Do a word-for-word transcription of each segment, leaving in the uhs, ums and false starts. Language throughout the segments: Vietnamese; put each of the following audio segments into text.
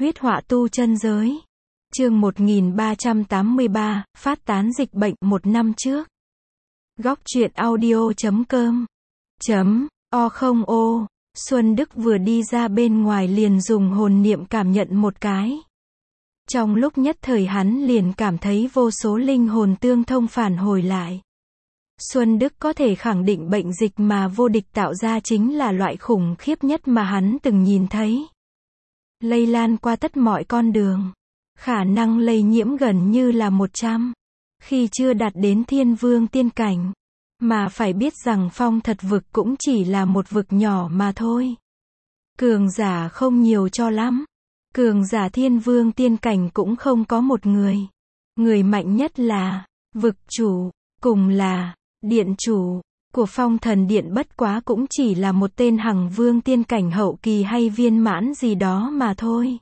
Huyết họa tu chân giới. Chương một nghìn ba trăm tám mươi ba, phát tán dịch bệnh một năm trước. Góc truyện audio chấm com chấm o không ô Xuân Đức vừa đi ra bên ngoài liền dùng hồn niệm cảm nhận một cái. Trong lúc nhất thời hắn liền cảm thấy vô số linh hồn tương thông phản hồi lại. Xuân Đức có thể khẳng định bệnh dịch mà vô địch tạo ra chính là loại khủng khiếp nhất mà hắn từng nhìn thấy. Lây lan qua tất mọi con đường. Khả năng lây nhiễm gần như là một trăm. Khi chưa đạt đến thiên vương tiên cảnh. Mà phải biết rằng phong thật vực cũng chỉ là một vực nhỏ mà thôi. Cường giả không nhiều cho lắm. Cường giả thiên vương tiên cảnh cũng không có một người. Người mạnh nhất là vực chủ, cùng là điện chủ của phong thần điện, bất quá cũng chỉ là một tên hằng vương tiên cảnh hậu kỳ hay viên mãn gì đó mà thôi.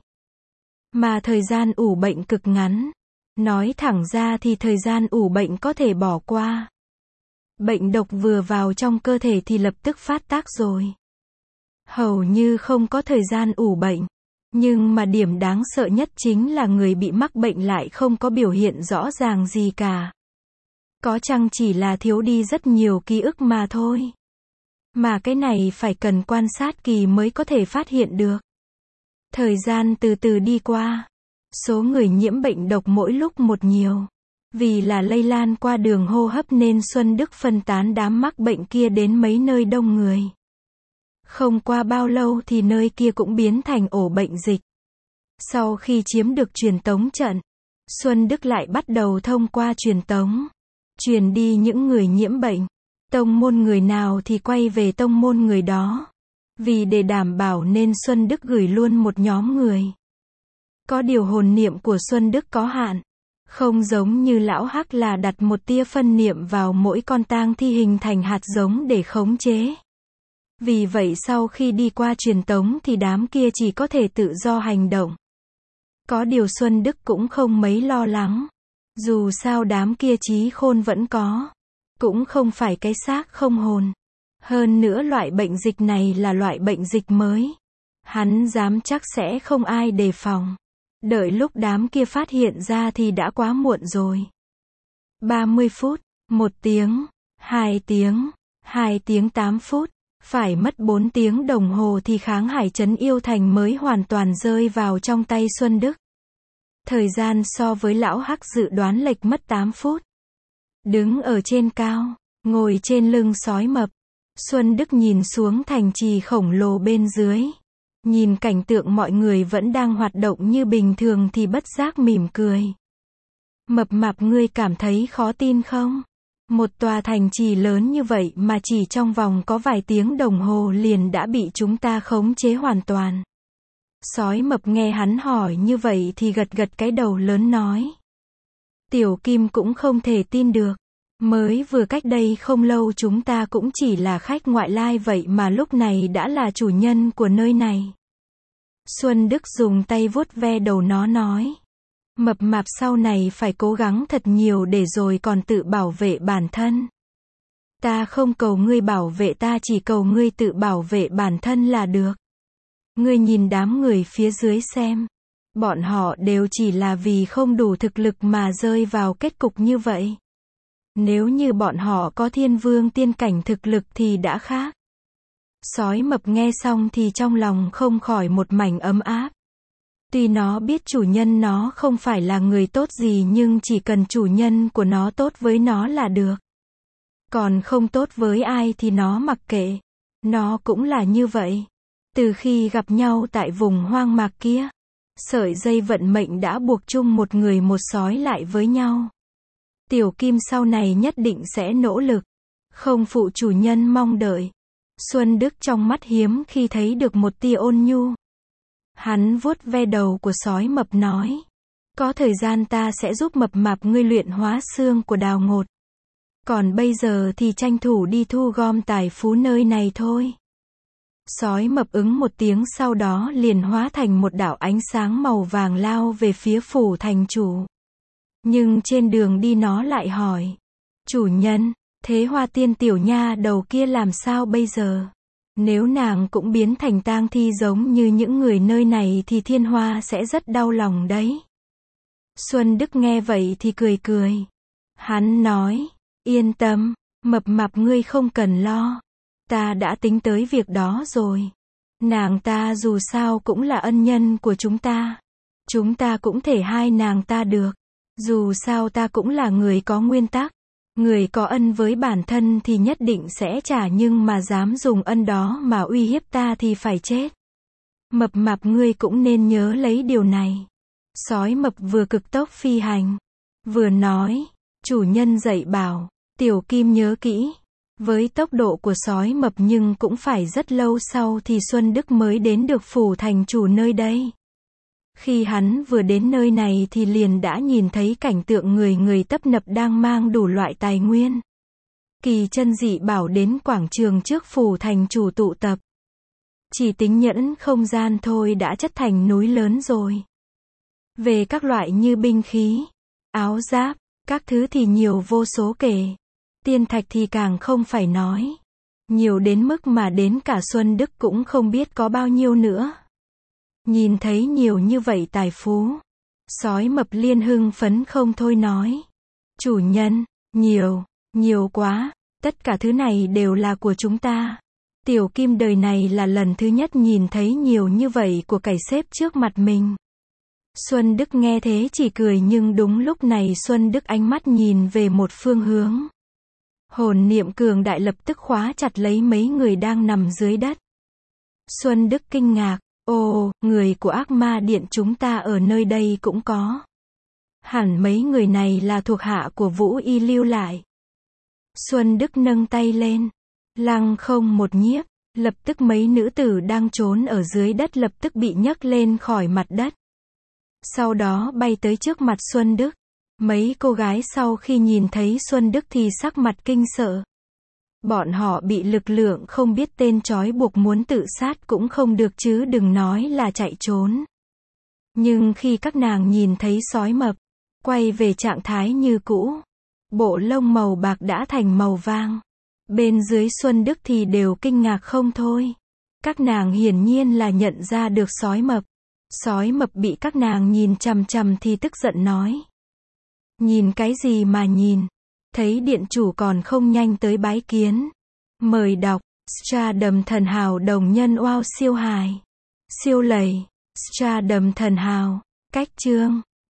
Mà thời gian ủ bệnh cực ngắn. Nói thẳng ra thì thời gian ủ bệnh có thể bỏ qua. Bệnh độc vừa vào trong cơ thể thì lập tức phát tác rồi. Hầu như không có thời gian ủ bệnh. Nhưng mà điểm đáng sợ nhất chính là người bị mắc bệnh lại không có biểu hiện rõ ràng gì cả. Có chăng chỉ là thiếu đi rất nhiều ký ức mà thôi. Mà cái này phải cần quan sát kỳ mới có thể phát hiện được. Thời gian từ từ đi qua. Số người nhiễm bệnh độc mỗi lúc một nhiều. Vì là lây lan qua đường hô hấp nên Xuân Đức phân tán đám mắc bệnh kia đến mấy nơi đông người. Không qua bao lâu thì nơi kia cũng biến thành ổ bệnh dịch. Sau khi chiếm được truyền tống trận, Xuân Đức lại bắt đầu thông qua truyền tống. Truyền đi những người nhiễm bệnh. Tông môn người nào thì quay về tông môn người đó. Vì để đảm bảo nên Xuân Đức gửi luôn một nhóm người. Có điều hồn niệm của Xuân Đức có hạn. Không giống như lão Hắc là đặt một tia phân niệm vào mỗi con tang thi hình thành hạt giống để khống chế. Vì vậy sau khi đi qua truyền tống thì đám kia chỉ có thể tự do hành động. Có điều Xuân Đức cũng không mấy lo lắng. Dù sao đám kia trí khôn vẫn có. Cũng không phải cái xác không hồn. Hơn nữa loại bệnh dịch này là loại bệnh dịch mới. Hắn dám chắc sẽ không ai đề phòng. Đợi lúc đám kia phát hiện ra thì đã quá muộn rồi. ba mươi phút, một tiếng, hai tiếng, hai tiếng tám phút. Phải mất bốn tiếng đồng hồ thì kháng hải trấn yêu thành mới hoàn toàn rơi vào trong tay Xuân Đức. Thời gian so với lão Hắc dự đoán lệch mất tám phút. Đứng ở trên cao, ngồi trên lưng sói mập. Xuân Đức nhìn xuống thành trì khổng lồ bên dưới. Nhìn cảnh tượng mọi người vẫn đang hoạt động như bình thường thì bất giác mỉm cười. Mập mạp, ngươi cảm thấy khó tin không? Một tòa thành trì lớn như vậy mà chỉ trong vòng có vài tiếng đồng hồ liền đã bị chúng ta khống chế hoàn toàn. Sói mập nghe hắn hỏi như vậy thì gật gật cái đầu lớn nói. Tiểu Kim cũng không thể tin được. Mới vừa cách đây không lâu chúng ta cũng chỉ là khách ngoại lai vậy mà lúc này đã là chủ nhân của nơi này. Xuân Đức dùng tay vuốt ve đầu nó nói. Mập mạp, sau này phải cố gắng thật nhiều để rồi còn tự bảo vệ bản thân. Ta không cầu ngươi bảo vệ ta, chỉ cầu ngươi tự bảo vệ bản thân là được. Ngươi nhìn đám người phía dưới xem. Bọn họ đều chỉ là vì không đủ thực lực mà rơi vào kết cục như vậy. Nếu như bọn họ có thiên vương tiên cảnh thực lực thì đã khác. Sói mập nghe xong thì trong lòng không khỏi một mảnh ấm áp. Tuy nó biết chủ nhân nó không phải là người tốt gì nhưng chỉ cần chủ nhân của nó tốt với nó là được. Còn không tốt với ai thì nó mặc kệ. Nó cũng là như vậy. Từ khi gặp nhau tại vùng hoang mạc kia, sợi dây vận mệnh đã buộc chung một người một sói lại với nhau. Tiểu Kim sau này nhất định sẽ nỗ lực, không phụ chủ nhân mong đợi. Xuân Đức trong mắt hiếm khi thấy được một tia ôn nhu. Hắn vuốt ve đầu của sói mập nói. Có thời gian ta sẽ giúp mập mạp ngươi luyện hóa xương của Đào Ngột. Còn bây giờ thì tranh thủ đi thu gom tài phú nơi này thôi. Sói mập ứng một tiếng, sau đó liền hóa thành một đạo ánh sáng màu vàng lao về phía phủ thành chủ. Nhưng trên đường đi nó lại hỏi. Chủ nhân, thế Hoa Tiên tiểu nha đầu kia làm sao bây giờ? Nếu nàng cũng biến thành tang thi giống như những người nơi này thì Thiên Hoa sẽ rất đau lòng đấy. Xuân Đức nghe vậy thì cười cười. Hắn nói, yên tâm, Mập Mạp ngươi không cần lo. Ta đã tính tới việc đó rồi. Nàng ta dù sao cũng là ân nhân của chúng ta. Chúng ta cũng thể hai nàng ta được. Dù sao ta cũng là người có nguyên tắc. Người có ân với bản thân thì nhất định sẽ trả, nhưng mà dám dùng ân đó mà uy hiếp ta thì phải chết. Mập Mạp ngươi cũng nên nhớ lấy điều này. Sói Mập vừa cực tốc phi hành, vừa nói, chủ nhân dạy bảo, Tiểu Kim nhớ kỹ. Với tốc độ của sói mập nhưng cũng phải rất lâu sau thì Xuân Đức mới đến được phủ thành chủ nơi đây. Khi hắn vừa đến nơi này thì liền đã nhìn thấy cảnh tượng người người tấp nập đang mang đủ loại tài nguyên. Kỳ chân dị bảo đến quảng trường trước phủ thành chủ tụ tập. Chỉ tính nhẫn không gian thôi đã chất thành núi lớn rồi. Về các loại như binh khí, áo giáp, các thứ thì nhiều vô số kể. Tiên thạch thì càng không phải nói. Nhiều đến mức mà đến cả Xuân Đức cũng không biết có bao nhiêu nữa. Nhìn thấy nhiều như vậy tài phú, sói mập liên hưng phấn không thôi nói. Chủ nhân, nhiều, nhiều quá, tất cả thứ này đều là của chúng ta. Tiểu Kim đời này là lần thứ nhất nhìn thấy nhiều như vậy của cải xếp trước mặt mình. Xuân Đức nghe thế chỉ cười, nhưng đúng lúc này Xuân Đức ánh mắt nhìn về một phương hướng. Hồn niệm cường đại lập tức khóa chặt lấy mấy người đang nằm dưới đất. Xuân Đức kinh ngạc, ồ, người của ác ma điện chúng ta ở nơi đây cũng có. Hẳn mấy người này là thuộc hạ của Vũ Y lưu lại. Xuân Đức nâng tay lên, lăng không một nhiếp, lập tức mấy nữ tử đang trốn ở dưới đất lập tức bị nhấc lên khỏi mặt đất. Sau đó bay tới trước mặt Xuân Đức. Mấy cô gái sau khi nhìn thấy Xuân Đức thì sắc mặt kinh sợ. Bọn họ bị lực lượng không biết tên trói buộc, muốn tự sát cũng không được chứ đừng nói là chạy trốn. Nhưng khi các nàng nhìn thấy sói mập quay về trạng thái như cũ, bộ lông màu bạc đã thành màu vàng, bên dưới Xuân Đức thì đều kinh ngạc không thôi. Các nàng hiển nhiên là nhận ra được sói mập. Sói mập bị các nàng nhìn chằm chằm thì tức giận nói. Nhìn cái gì mà nhìn? Thấy điện chủ còn không nhanh tới bái kiến. Mời đọc, Stardom thần hào đồng nhân oao siêu hài. Siêu lầy, Stardom thần hào, cách chương.